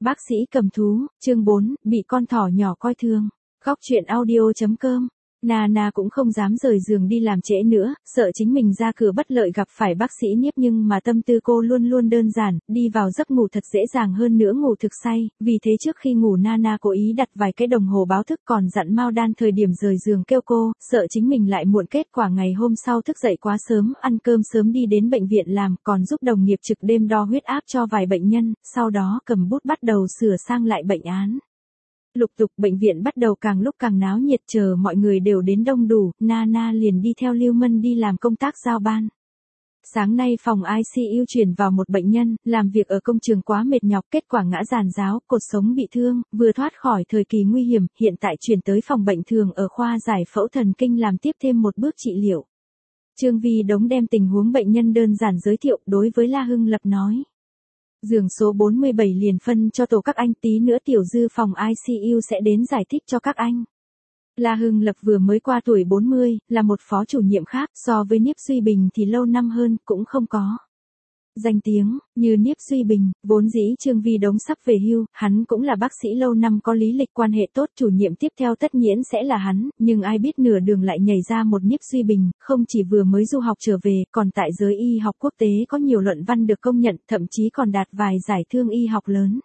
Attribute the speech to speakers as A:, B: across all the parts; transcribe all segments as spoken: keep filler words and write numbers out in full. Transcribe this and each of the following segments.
A: Bác sĩ cầm thú, chương bốn, bị con thỏ nhỏ coi thường. Góc truyện audio.com. Nana cũng không dám rời giường đi làm trễ nữa, sợ chính mình ra cửa bất lợi gặp phải bác sĩ Niếp, nhưng mà tâm tư cô luôn luôn đơn giản, đi vào giấc ngủ thật dễ dàng hơn nữa ngủ thực say, vì thế trước khi ngủ Nana cố ý đặt vài cái đồng hồ báo thức, còn dặn Mao Đan thời điểm rời giường kêu cô, sợ chính mình lại muộn. Kết quả ngày hôm sau thức dậy quá sớm, ăn cơm sớm đi đến bệnh viện làm, còn giúp đồng nghiệp trực đêm đo huyết áp cho vài bệnh nhân, sau đó cầm bút bắt đầu sửa sang lại bệnh án. Lục tục bệnh viện bắt đầu càng lúc càng náo nhiệt, chờ mọi người đều đến đông đủ, Nana liền đi theo Lưu Mân đi làm công tác giao ban. Sáng nay phòng i xê u chuyển vào một bệnh nhân, làm việc ở công trường quá mệt nhọc, kết quả ngã giàn giáo, cột sống bị thương, vừa thoát khỏi thời kỳ nguy hiểm, hiện tại chuyển tới phòng bệnh thường ở khoa giải phẫu thần kinh làm tiếp thêm một bước trị liệu. Trương Vi Đống đem tình huống bệnh nhân đơn giản giới thiệu, đối với La Hưng Lập nói. Giường số bốn mươi bảy liền phân cho tổ các anh, tí nữa Tiểu Dư phòng i xê u sẽ đến giải thích cho các anh. La Hưng Lập vừa mới qua tuổi bốn mươi, là một phó chủ nhiệm khác, so với Niếp Duy Bình thì lâu năm hơn, cũng không có danh tiếng như Niếp Duy Bình. Vốn dĩ Trương Vi Đống sắp về hưu, hắn cũng là bác sĩ lâu năm có lý lịch quan hệ tốt, chủ nhiệm tiếp theo tất nhiên sẽ là hắn, nhưng ai biết nửa đường lại nhảy ra một Niếp Duy Bình, không chỉ vừa mới du học trở về, còn tại giới y học quốc tế có nhiều luận văn được công nhận, thậm chí còn đạt vài giải thưởng y học lớn.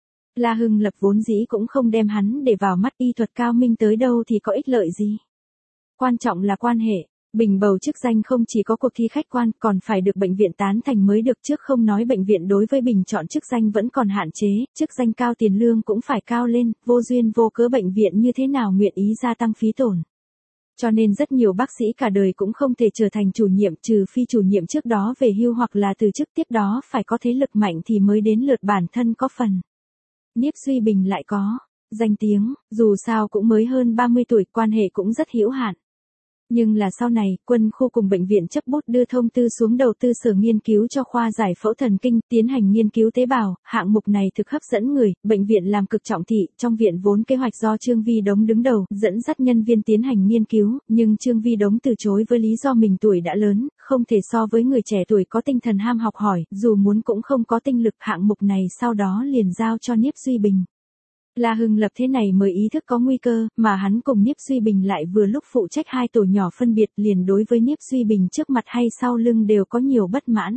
A: La Hưng Lập vốn dĩ cũng không đem hắn để vào mắt, y thuật cao minh tới đâu thì có ích lợi gì. Quan trọng là quan hệ. Bình bầu chức danh không chỉ có cuộc thi khách quan, còn phải được bệnh viện tán thành mới được, trước không nói bệnh viện đối với bình chọn chức danh vẫn còn hạn chế, chức danh cao tiền lương cũng phải cao lên, vô duyên vô cớ bệnh viện như thế nào nguyện ý gia tăng phí tổn. Cho nên rất nhiều bác sĩ cả đời cũng không thể trở thành chủ nhiệm, trừ phi chủ nhiệm trước đó về hưu hoặc là từ chức, tiếp đó phải có thế lực mạnh thì mới đến lượt bản thân có phần. Niếp Duy Bình lại có danh tiếng, dù sao cũng mới hơn ba mươi tuổi, quan hệ cũng rất hữu hạn. Nhưng là sau này, quân khu cùng bệnh viện chấp bút đưa thông tư xuống đầu tư sở nghiên cứu cho khoa giải phẫu thần kinh, tiến hành nghiên cứu tế bào, hạng mục này thực hấp dẫn người, bệnh viện làm cực trọng thị, trong viện vốn kế hoạch do Trương Vi Đống đứng đầu, dẫn dắt nhân viên tiến hành nghiên cứu, nhưng Trương Vi Đống từ chối với lý do mình tuổi đã lớn, không thể so với người trẻ tuổi có tinh thần ham học hỏi, dù muốn cũng không có tinh lực, hạng mục này sau đó liền giao cho Niếp Duy Bình. La Hưng Lập thế này mới ý thức có nguy cơ, mà hắn cùng Niếp Duy Bình lại vừa lúc phụ trách hai tổ nhỏ phân biệt, liền đối với Niếp Duy Bình trước mặt hay sau lưng đều có nhiều bất mãn.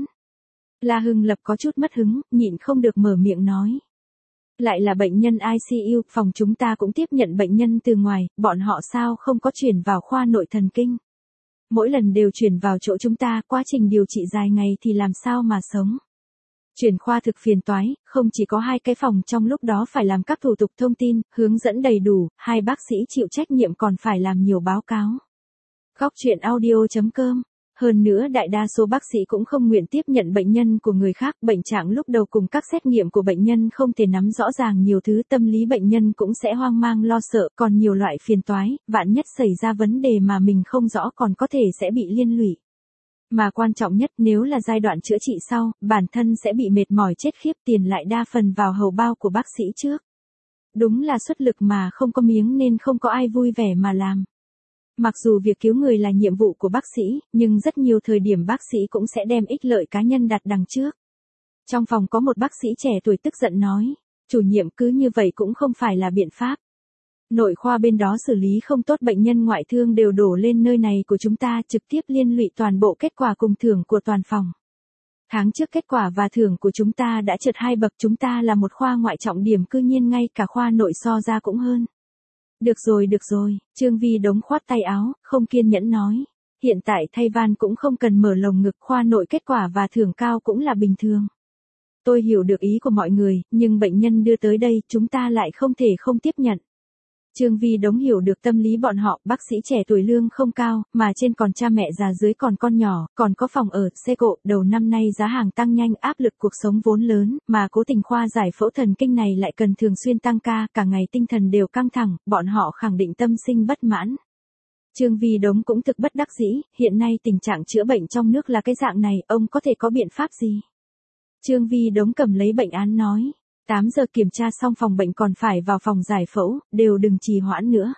A: La Hưng Lập có chút mất hứng, nhịn không được mở miệng nói. Lại là bệnh nhân i xê u, phòng chúng ta cũng tiếp nhận bệnh nhân từ ngoài, bọn họ sao không có chuyển vào khoa nội thần kinh. Mỗi lần đều chuyển vào chỗ chúng ta, quá trình điều trị dài ngày thì làm sao mà sống. Chuyển khoa thực phiền toái, không chỉ có hai cái phòng, trong lúc đó phải làm các thủ tục thông tin, hướng dẫn đầy đủ, hai bác sĩ chịu trách nhiệm còn phải làm nhiều báo cáo. Góc truyện audio.com. Hơn nữa đại đa số bác sĩ cũng không nguyện tiếp nhận bệnh nhân của người khác, bệnh trạng lúc đầu cùng các xét nghiệm của bệnh nhân không thể nắm rõ ràng nhiều thứ, tâm lý bệnh nhân cũng sẽ hoang mang lo sợ, còn nhiều loại phiền toái, vạn nhất xảy ra vấn đề mà mình không rõ còn có thể sẽ bị liên lụy. Mà quan trọng nhất, nếu là giai đoạn chữa trị sau, bản thân sẽ bị mệt mỏi chết khiếp, tiền lại đa phần vào hầu bao của bác sĩ trước. Đúng là xuất lực mà không có miếng nên không có ai vui vẻ mà làm. Mặc dù việc cứu người là nhiệm vụ của bác sĩ, nhưng rất nhiều thời điểm bác sĩ cũng sẽ đem ích lợi cá nhân đặt đằng trước. Trong phòng có một bác sĩ trẻ tuổi tức giận nói, chủ nhiệm cứ như vậy cũng không phải là biện pháp. Nội khoa bên đó xử lý không tốt, bệnh nhân ngoại thương đều đổ lên nơi này của chúng ta, trực tiếp liên lụy toàn bộ kết quả cùng thưởng của toàn phòng. Tháng trước kết quả và thưởng của chúng ta đã trượt hai bậc, chúng ta là một khoa ngoại trọng điểm, cư nhiên ngay cả khoa nội so ra cũng hơn. Được rồi được rồi, Trương Vi Đống khoát tay áo, không kiên nhẫn nói. Hiện tại thay van cũng không cần mở lồng ngực, khoa nội kết quả và thưởng cao cũng là bình thường. Tôi hiểu được ý của mọi người, nhưng bệnh nhân đưa tới đây, chúng ta lại không thể không tiếp nhận. Trương Vi Đống hiểu được tâm lý bọn họ, bác sĩ trẻ tuổi lương không cao, mà trên còn cha mẹ già, dưới còn con nhỏ, còn có phòng ở, xe cộ, đầu năm nay giá hàng tăng nhanh, áp lực cuộc sống vốn lớn, mà cố tình khoa giải phẫu thần kinh này lại cần thường xuyên tăng ca, cả ngày tinh thần đều căng thẳng, bọn họ khẳng định tâm sinh bất mãn. Trương Vi Đống cũng thực bất đắc dĩ, hiện nay tình trạng chữa bệnh trong nước là cái dạng này, ông có thể có biện pháp gì? Trương Vi Đống cầm lấy bệnh án nói. tám giờ kiểm tra xong phòng bệnh còn phải vào phòng giải phẫu, đều đừng trì hoãn nữa.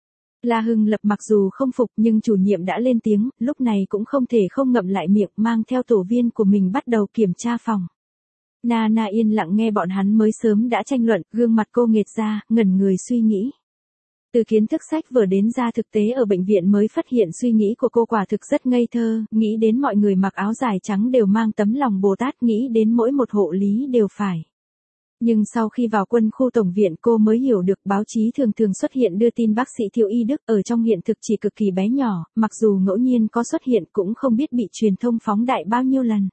A: La Hưng Lập mặc dù không phục nhưng chủ nhiệm đã lên tiếng, lúc này cũng không thể không ngậm lại miệng, mang theo tổ viên của mình bắt đầu kiểm tra phòng. Nana yên lặng nghe bọn hắn mới sớm đã tranh luận, gương mặt cô nghệt ra, ngẩn người suy nghĩ. Từ kiến thức sách vở đến ra thực tế ở bệnh viện mới phát hiện suy nghĩ của cô quả thực rất ngây thơ, nghĩ đến mọi người mặc áo dài trắng đều mang tấm lòng Bồ Tát, nghĩ đến mỗi một hộ lý đều phải. Nhưng sau khi vào quân khu tổng viện cô mới hiểu được báo chí thường thường xuất hiện đưa tin bác sĩ thiếu y Đức ở trong hiện thực chỉ cực kỳ bé nhỏ, mặc dù ngẫu nhiên có xuất hiện cũng không biết bị truyền thông phóng đại bao nhiêu lần.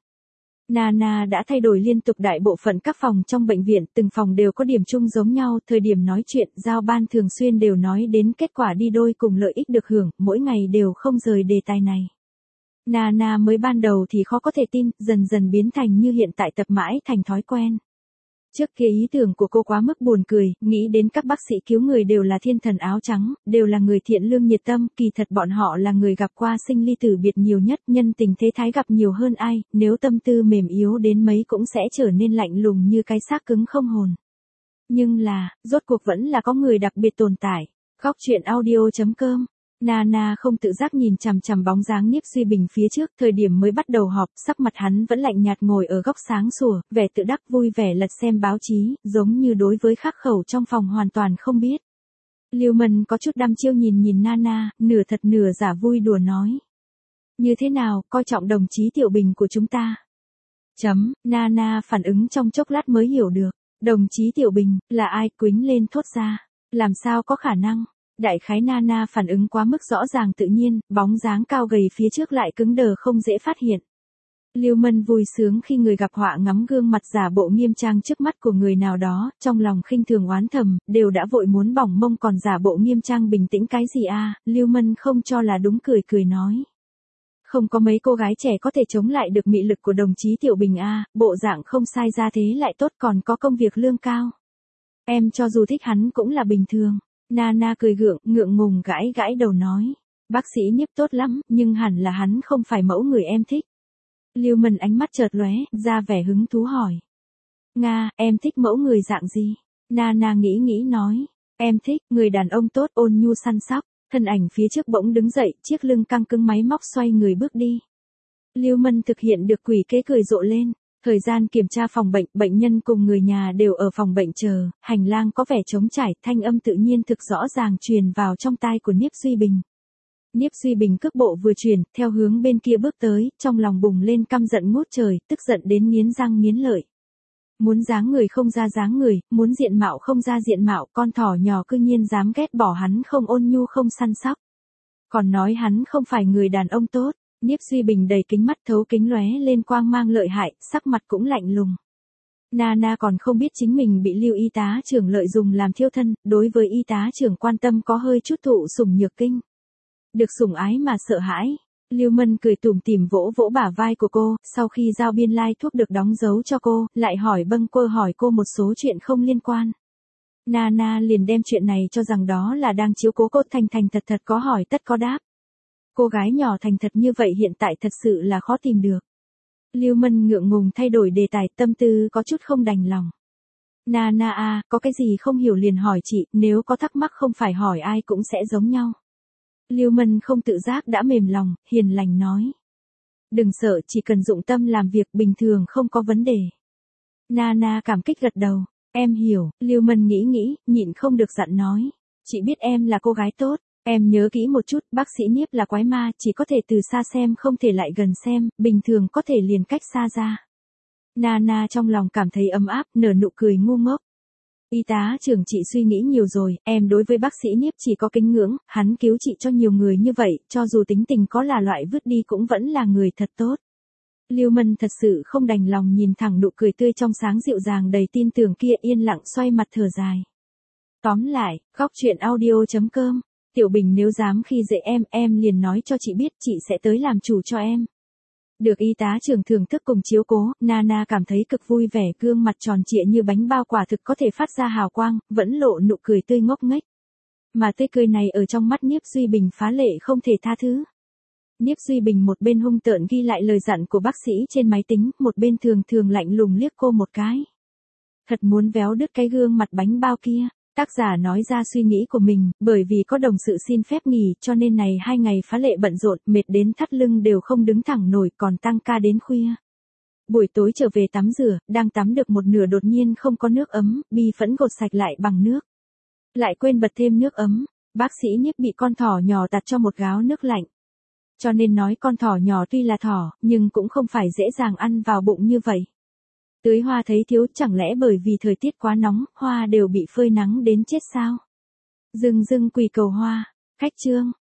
A: Nana đã thay đổi liên tục đại bộ phận các phòng trong bệnh viện, từng phòng đều có điểm chung giống nhau, thời điểm nói chuyện, giao ban thường xuyên đều nói đến kết quả đi đôi cùng lợi ích được hưởng, mỗi ngày đều không rời đề tài này. Nana mới ban đầu thì khó có thể tin, dần dần biến thành như hiện tại tập mãi thành thói quen. Trước kia ý tưởng của cô quá mức buồn cười, nghĩ đến các bác sĩ cứu người đều là thiên thần áo trắng, đều là người thiện lương nhiệt tâm, kỳ thật bọn họ là người gặp qua sinh ly tử biệt nhiều nhất, nhân tình thế thái gặp nhiều hơn ai, nếu tâm tư mềm yếu đến mấy cũng sẽ trở nên lạnh lùng như cái xác cứng không hồn. Nhưng là, rốt cuộc vẫn là có người đặc biệt tồn tại. Góc truyện audio chấm com Nana không tự giác nhìn chằm chằm bóng dáng Niếp Duy Bình phía trước, thời điểm mới bắt đầu họp, sắc mặt hắn vẫn lạnh nhạt ngồi ở góc sáng sủa, vẻ tự đắc vui vẻ lật xem báo chí, giống như đối với khắc khẩu trong phòng hoàn toàn không biết. Lưu Mân có chút đăm chiêu nhìn nhìn Nana, nửa thật nửa giả vui đùa nói. Như thế nào, coi trọng đồng chí Tiểu Bình của chúng ta? Chấm, Nana phản ứng trong chốc lát mới hiểu được. Đồng chí Tiểu Bình, là ai? Quýnh lên thốt ra. Làm sao có khả năng? Đại khái Nana phản ứng quá mức rõ ràng tự nhiên, bóng dáng cao gầy phía trước lại cứng đờ không dễ phát hiện. Lưu Mân vui sướng khi người gặp họa ngắm gương mặt giả bộ nghiêm trang trước mắt của người nào đó, trong lòng khinh thường oán thầm, đều đã vội muốn bỏng mông còn giả bộ nghiêm trang bình tĩnh cái gì a? Lưu Mân không cho là đúng cười cười nói. Không có mấy cô gái trẻ có thể chống lại được mị lực của đồng chí Tiểu Bình a, bộ dạng không sai ra thế lại tốt còn có công việc lương cao. Em cho dù thích hắn cũng là bình thường. Nana cười gượng, ngượng ngùng gãi gãi đầu nói. Bác sĩ Niếp tốt lắm, nhưng hẳn là hắn không phải mẫu người em thích. Lưu Mân ánh mắt chợt lóe, ra vẻ hứng thú hỏi. Nga, em thích mẫu người dạng gì? Nana nghĩ nghĩ nói. Em thích, người đàn ông tốt ôn nhu săn sóc. Thân ảnh phía trước bỗng đứng dậy, chiếc lưng căng cứng máy móc xoay người bước đi. Lưu Mân thực hiện được quỷ kế cười rộ lên. Thời gian kiểm tra phòng bệnh, bệnh nhân cùng người nhà đều ở phòng bệnh chờ, hành lang có vẻ trống trải, thanh âm tự nhiên thực rõ ràng truyền vào trong tai của Niếp Duy Bình. Niếp Duy Bình cước bộ vừa chuyển, theo hướng bên kia bước tới, trong lòng bùng lên căm giận ngút trời, tức giận đến nghiến răng nghiến lợi. Muốn dáng người không ra dáng người, muốn diện mạo không ra diện mạo, con thỏ nhỏ cư nhiên dám ghét bỏ hắn không ôn nhu không săn sóc. Còn nói hắn không phải người đàn ông tốt. Niếp Duy Bình đầy kính mắt thấu kính lóe lên quang mang lợi hại, sắc mặt cũng lạnh lùng. Nana còn không biết chính mình bị Lưu y tá trưởng lợi dụng làm thiêu thân, đối với y tá trưởng quan tâm có hơi chút thụ sủng nhược kinh. Được sủng ái mà sợ hãi. Lưu Mân cười tủm tỉm vỗ vỗ bả vai của cô, sau khi giao biên lai thuốc được đóng dấu cho cô, lại hỏi bâng quơ hỏi cô một số chuyện không liên quan. Nana liền đem chuyện này cho rằng đó là đang chiếu cố cô thành thành thật thật có hỏi tất có đáp. Cô gái nhỏ thành thật như vậy hiện tại thật sự là khó tìm được. Lưu Mân ngượng ngùng thay đổi đề tài, tâm tư có chút không đành lòng. Nana a, có cái gì không hiểu liền hỏi chị, nếu có thắc mắc không phải hỏi ai cũng sẽ giống nhau. Lưu Mân không tự giác đã mềm lòng, hiền lành nói. Đừng sợ, chỉ cần dụng tâm làm việc bình thường không có vấn đề. Nana cảm kích gật đầu. Em hiểu, Lưu Mân nghĩ nghĩ, nhịn không được dặn nói. Chị biết em là cô gái tốt. Em nhớ kỹ một chút, bác sĩ Niếp là quái ma, chỉ có thể từ xa xem không thể lại gần xem, bình thường có thể liền cách xa ra. Nana trong lòng cảm thấy ấm áp, nở nụ cười ngu ngốc. Y tá trưởng chị suy nghĩ nhiều rồi, em đối với bác sĩ Niếp chỉ có kính ngưỡng, hắn cứu chị cho nhiều người như vậy, cho dù tính tình có là loại vứt đi cũng vẫn là người thật tốt. Lưu Mân thật sự không đành lòng nhìn thẳng nụ cười tươi trong sáng dịu dàng đầy tin tưởng kia, yên lặng xoay mặt thở dài. Tóm lại, góc truyện audio chấm com Tiểu Bình nếu dám khi dễ em, em liền nói cho chị biết, chị sẽ tới làm chủ cho em. Được y tá trưởng thưởng thức cùng chiếu cố, Nana cảm thấy cực vui vẻ, gương mặt tròn trịa như bánh bao quả thực có thể phát ra hào quang, vẫn lộ nụ cười tươi ngốc nghếch. Mà tươi cười này ở trong mắt Niếp Duy Bình phá lệ không thể tha thứ. Niếp Duy Bình một bên hung tợn ghi lại lời dặn của bác sĩ trên máy tính, một bên thường thường lạnh lùng liếc cô một cái. Thật muốn véo đứt cái gương mặt bánh bao kia. Tác giả nói ra suy nghĩ của mình, bởi vì có đồng sự xin phép nghỉ, cho nên này hai ngày phá lệ bận rộn, mệt đến thắt lưng đều không đứng thẳng nổi, còn tăng ca đến khuya. Buổi tối trở về tắm rửa, đang tắm được một nửa đột nhiên không có nước ấm, bi phẫn gột sạch lại bằng nước. Lại quên bật thêm nước ấm, bác sĩ Nhiếp bị con thỏ nhỏ tạt cho một gáo nước lạnh. Cho nên nói con thỏ nhỏ tuy là thỏ, nhưng cũng không phải dễ dàng ăn vào bụng như vậy. Tưới hoa thấy thiếu, chẳng lẽ bởi vì thời tiết quá nóng, hoa đều bị phơi nắng đến chết sao? Dưng dưng quỳ cầu hoa, khách chương.